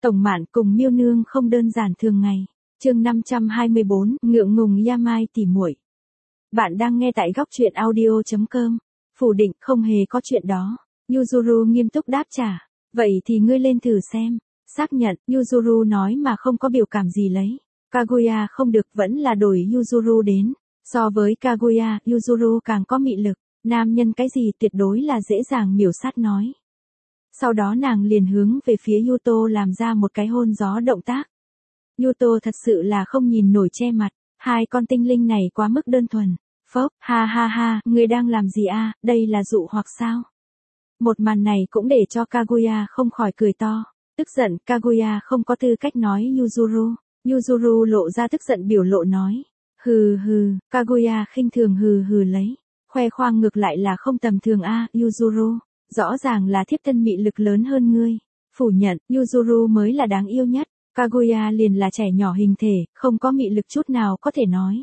Tổng Mạn cùng Miêu Nương không đơn giản thường ngày. Chương 524, ngượng ngùng Yamai tỉ muội. Bạn đang nghe tại góc truyện audio.com. Phủ định, không hề có chuyện đó. Yuzuru nghiêm túc đáp trả. Vậy thì ngươi lên thử xem. Xác nhận, Yuzuru nói mà không có biểu cảm gì lấy. Kaguya không được, vẫn là đổi Yuzuru đến. So với Kaguya, Yuzuru càng có mị lực. Nam nhân cái gì tuyệt đối là dễ dàng miểu sát nói. Sau đó nàng liền hướng về phía Yuto làm ra một cái hôn gió động tác. Yuto thật sự là không nhìn nổi che mặt, hai con tinh linh này quá mức đơn thuần. Phốc, ha ha ha, người đang làm gì a? Đây là dụ hoặc sao? Một màn này cũng để cho Kaguya không khỏi cười to. Tức giận, Kaguya không có tư cách nói Yuzuru. Yuzuru lộ ra tức giận biểu lộ nói. Hừ hừ, Kaguya khinh thường hừ hừ lấy. Khoe khoang ngược lại là không tầm thường a, Yuzuru. Rõ ràng là thiếp thân mị lực lớn hơn ngươi. Phủ nhận, Yuzuru mới là đáng yêu nhất. Kaguya liền là trẻ nhỏ hình thể, không có mị lực chút nào có thể nói.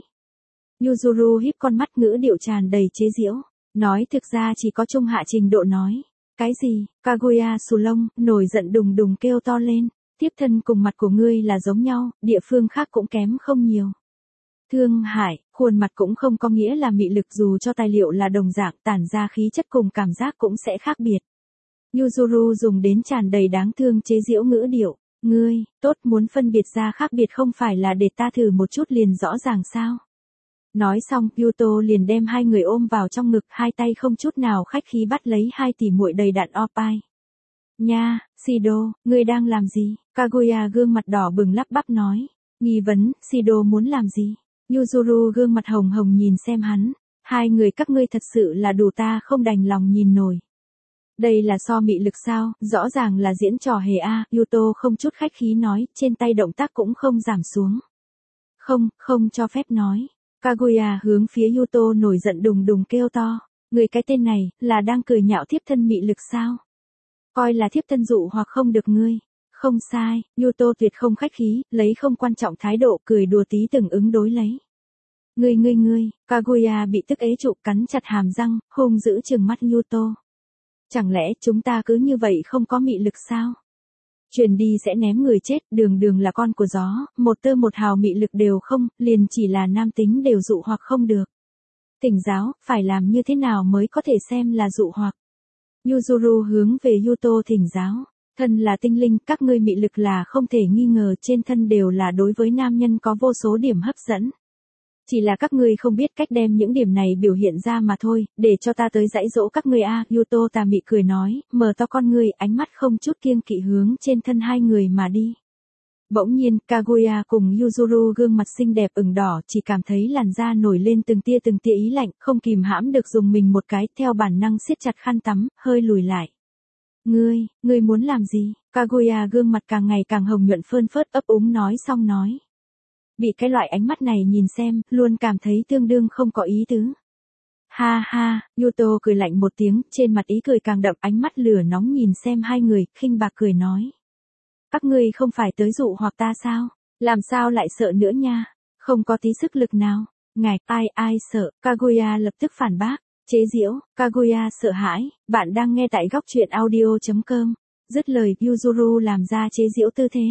Yuzuru híp con mắt ngữ điệu tràn đầy chế giễu. Nói thực ra chỉ có trung hạ trình độ nói. Cái gì? Kaguya xù lông, nổi giận đùng đùng kêu to lên. Tiếp thân cùng mặt của ngươi là giống nhau, địa phương khác cũng kém không nhiều. Thương hại, khuôn mặt cũng không có nghĩa là mị lực, dù cho tài liệu là đồng dạng, tản ra khí chất cùng cảm giác cũng sẽ khác biệt. Yuzuru dùng đến tràn đầy đáng thương chế giễu ngữ điệu. Ngươi, tốt, muốn phân biệt ra khác biệt không phải là để ta thử một chút liền rõ ràng sao? Nói xong, Yuto liền đem hai người ôm vào trong ngực, hai tay không chút nào khách khí bắt lấy hai tỷ muội đầy đặn opai. Nha, Shido, ngươi đang làm gì? Kaguya gương mặt đỏ bừng lắp bắp nói. Nghi vấn, Shido muốn làm gì? Yuzuru gương mặt hồng hồng nhìn xem hắn. Hai người các ngươi thật sự là đủ ta không đành lòng nhìn nổi. Đây là so mị lực sao? Rõ ràng là diễn trò hề a. Yuto không chút khách khí nói, trên tay động tác cũng không giảm xuống. Không cho phép nói. Kaguya hướng phía Yuto nổi giận đùng đùng kêu to. Người cái tên này, là đang cười nhạo thiếp thân mị lực sao? Coi là thiếp thân dụ hoặc không được ngươi. Không sai, Yuto tuyệt không khách khí, lấy không quan trọng thái độ cười đùa tí từng ứng đối lấy. Ngươi, Kaguya bị tức ế trụ cắn chặt hàm răng, hung dữ trừng mắt Yuto. Chẳng lẽ chúng ta cứ như vậy không có mị lực sao? Truyền đi sẽ ném người chết, đường là con của gió, một tơ một hào mị lực đều không, liền chỉ là nam tính đều dụ hoặc không được. Thỉnh giáo, phải làm như thế nào mới có thể xem là dụ hoặc? Yuzuru hướng về Yuto thỉnh giáo. Thân là tinh linh, các ngươi mị lực là không thể nghi ngờ, trên thân đều là đối với nam nhân có vô số điểm hấp dẫn. Chỉ là các ngươi không biết cách đem những điểm này biểu hiện ra mà thôi, để cho ta tới dạy dỗ các ngươi a. Yuto tà mị cười nói, mở to con ngươi, ánh mắt không chút kiêng kỵ hướng trên thân hai người mà đi. Bỗng nhiên, Kaguya cùng Yuzuru gương mặt xinh đẹp ửng đỏ, chỉ cảm thấy làn da nổi lên từng tia ý lạnh, không kìm hãm được dùng mình một cái, theo bản năng siết chặt khăn tắm, hơi lùi lại. Ngươi muốn làm gì? Kaguya gương mặt càng ngày càng hồng nhuận phơn phớt ấp úng nói xong nói. Bị cái loại ánh mắt này nhìn xem, luôn cảm thấy tương đương không có ý tứ. Ha ha, Yuto cười lạnh một tiếng, trên mặt ý cười càng đậm, ánh mắt lửa nóng nhìn xem hai người, khinh bạc cười nói. Các ngươi không phải tới dụ hoặc ta sao? Làm sao lại sợ nữa nha? Không có tí sức lực nào. Ngài, ai sợ? Kaguya lập tức phản bác. Chế giễu, Kaguya sợ hãi, bạn đang nghe tại góc truyện audio.com. Dứt lời, Yuzuru làm ra chế giễu tư thế.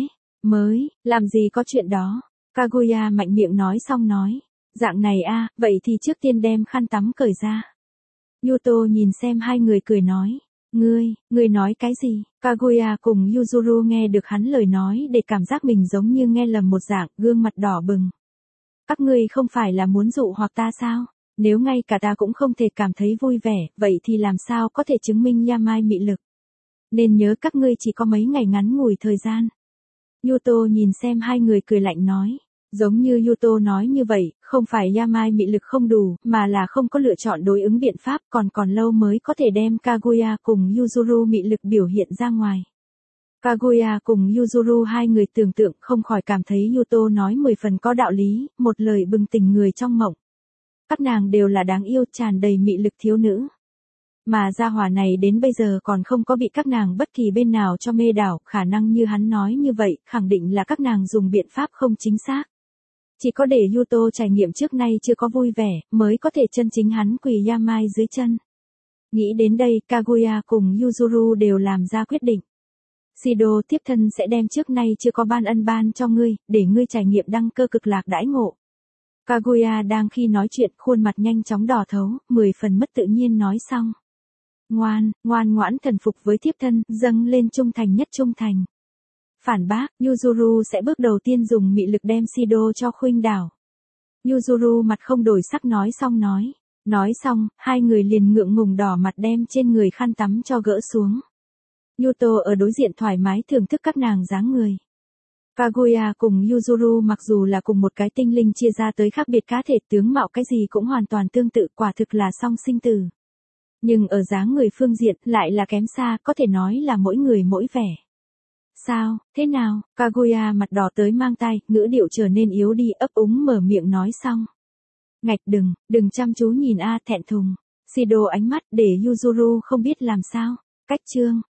Làm gì có chuyện đó. Kaguya mạnh miệng nói xong nói. Dạng này a, vậy thì trước tiên đem khăn tắm cởi ra. Yuto nhìn xem hai người cười nói. Ngươi nói cái gì? Kaguya cùng Yuzuru nghe được hắn lời nói để cảm giác mình giống như nghe lầm một dạng, gương mặt đỏ bừng. Các ngươi không phải là muốn dụ hoặc ta sao? Nếu ngay cả ta cũng không thể cảm thấy vui vẻ, vậy thì làm sao có thể chứng minh Yamai mị lực? Nên nhớ các ngươi chỉ có mấy ngày ngắn ngủi thời gian. Yuto nhìn xem hai người cười lạnh nói. Giống như Yuto nói như vậy, không phải Yamai mị lực không đủ, mà là không có lựa chọn đối ứng biện pháp, còn lâu mới có thể đem Kaguya cùng Yuzuru mị lực biểu hiện ra ngoài. Kaguya cùng Yuzuru hai người tưởng tượng không khỏi cảm thấy Yuto nói 10 phần có đạo lý, một lời bừng tỉnh người trong mộng. Các nàng đều là đáng yêu, tràn đầy mị lực thiếu nữ. Mà gia hỏa này đến bây giờ còn không có bị các nàng bất kỳ bên nào cho mê đảo, khả năng như hắn nói như vậy, khẳng định là các nàng dùng biện pháp không chính xác. Chỉ có để Yuto trải nghiệm trước nay chưa có vui vẻ, mới có thể chân chính hắn quỳ Yamai dưới chân. Nghĩ đến đây, Kaguya cùng Yuzuru đều làm ra quyết định. Shido tiếp thân sẽ đem trước nay chưa có ban ân ban cho ngươi, để ngươi trải nghiệm đăng cơ cực lạc đãi ngộ. Kaguya đang khi nói chuyện, khuôn mặt nhanh chóng đỏ thấu, 10 phần mất tự nhiên nói xong. Ngoan ngoãn thần phục với thiếp thân, dâng lên trung thành nhất trung thành. Phản bác, Yuzuru sẽ bước đầu tiên dùng mị lực đem Shido cho khuynh đảo. Yuzuru mặt không đổi sắc nói xong. Nói xong, hai người liền ngượng ngùng đỏ mặt đem trên người khăn tắm cho gỡ xuống. Yuto ở đối diện thoải mái thưởng thức các nàng dáng người. Kaguya cùng Yuzuru mặc dù là cùng một cái tinh linh chia ra tới khác biệt cá thể tướng mạo cái gì cũng hoàn toàn tương tự, quả thực là song sinh tử. Nhưng ở dáng người phương diện lại là kém xa, có thể nói là mỗi người mỗi vẻ. Sao, thế nào? Kaguya mặt đỏ tới mang tay, ngữ điệu trở nên yếu đi, ấp úng mở miệng nói xong. Ngạch đừng chăm chú nhìn thẹn thùng. Shido ánh mắt để Yuzuru không biết làm sao. Cách chương